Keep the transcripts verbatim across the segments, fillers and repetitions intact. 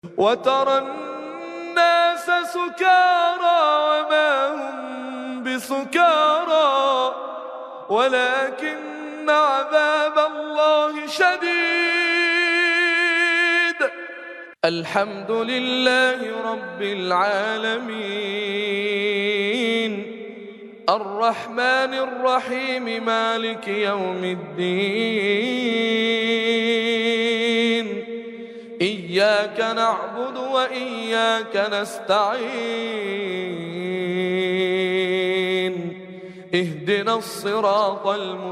وترى الناس سكارى وما هم بسكارى ولكن عذاب الله شديد. الحمد لله رب العالمين الرحمن الرحيم مالك يوم الدين إياك نعبد وإياك نستعين اهدنا الصراط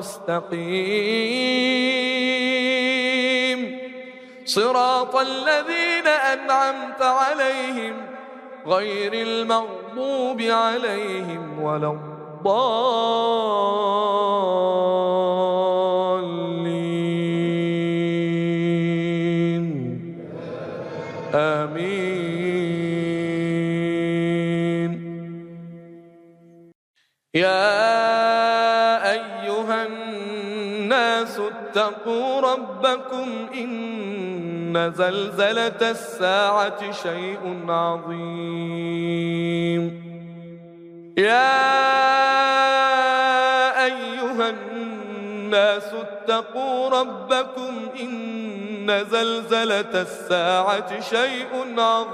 المستقيم صراط الذين أنعمت عليهم غير المغضوب عليهم ولا الضالين آمين. يا أيها الناس اتقوا ربكم إن زلزلة الساعة شيء عظيم. يا أيها الناس اتقوا ربكم إن زلزلة الساعة شيء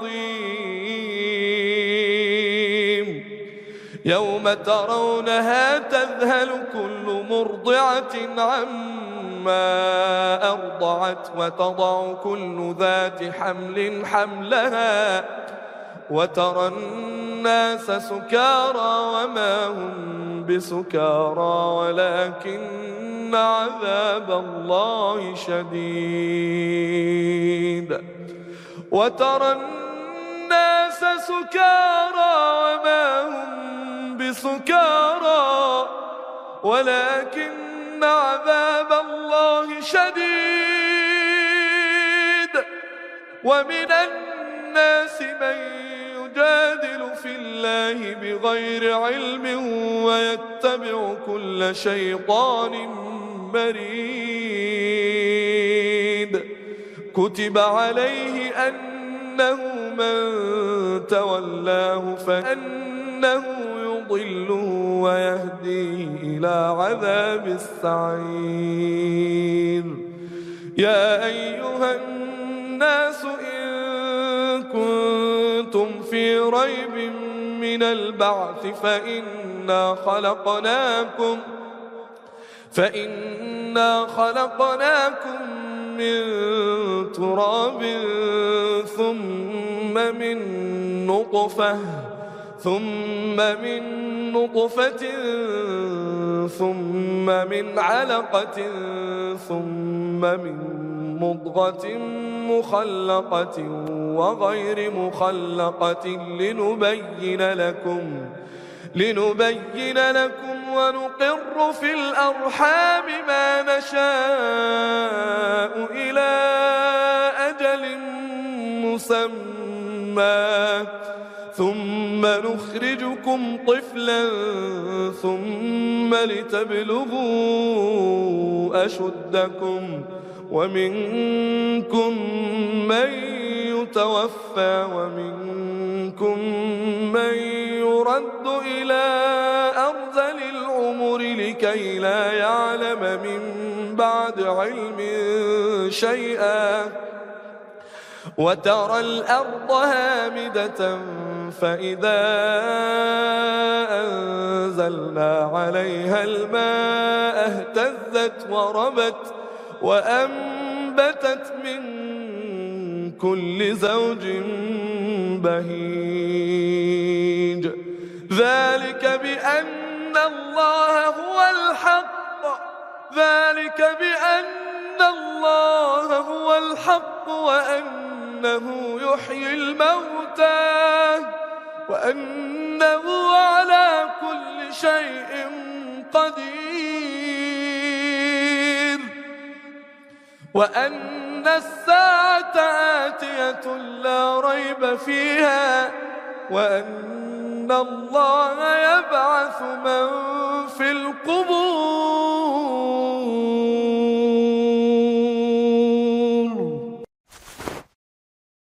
عظيم يوم ترونها تذهل كل مرضعة عما أرضعت وتضع كل ذات حمل حملها وترى الناس سكارى وما هم بسكارى ولكن عذاب الله شديد. وترى الناس سكارى وما هم بسكارى ولكن عذاب الله شديد. ومن الناس من يجادل في الله بغير علم ويتبع كل شيطان مريد. كتب عليه أنه من تولاه فأنه يضله ويهديه إلى عذاب السعير. يا أيها الناس إن كنتم في ريب من البعث فإنا خلقناكم فإنا خلقناكم من تراب ثم من نطفة ثم من نطفة ثم من علقة ثم من مضغة مخلقة وغير مخلقة لنبين لكم لنبين لكم ونقر في الأرحام ما نشاء إلى أجل مسمى ثم نخرجكم طفلا ثم لتبلغوا أشدكم ومنكم من يتوفى ومنكم من يرد إلى أرذل العمر لكي لا يعلم من بعد علم شيئا. وترى الأرض هامدة فإذا أنزلنا عليها الماء اهتزت وربت وأنبتت من كل زوج بهيج. ذلك بأن الله هو الحق ذلك بأن الله هو الحق وأنه يحيي الموتى وأنه على كل شيء قدير وأن الساعة آتية لا ريب فيها وأن الله يبعث من في القبور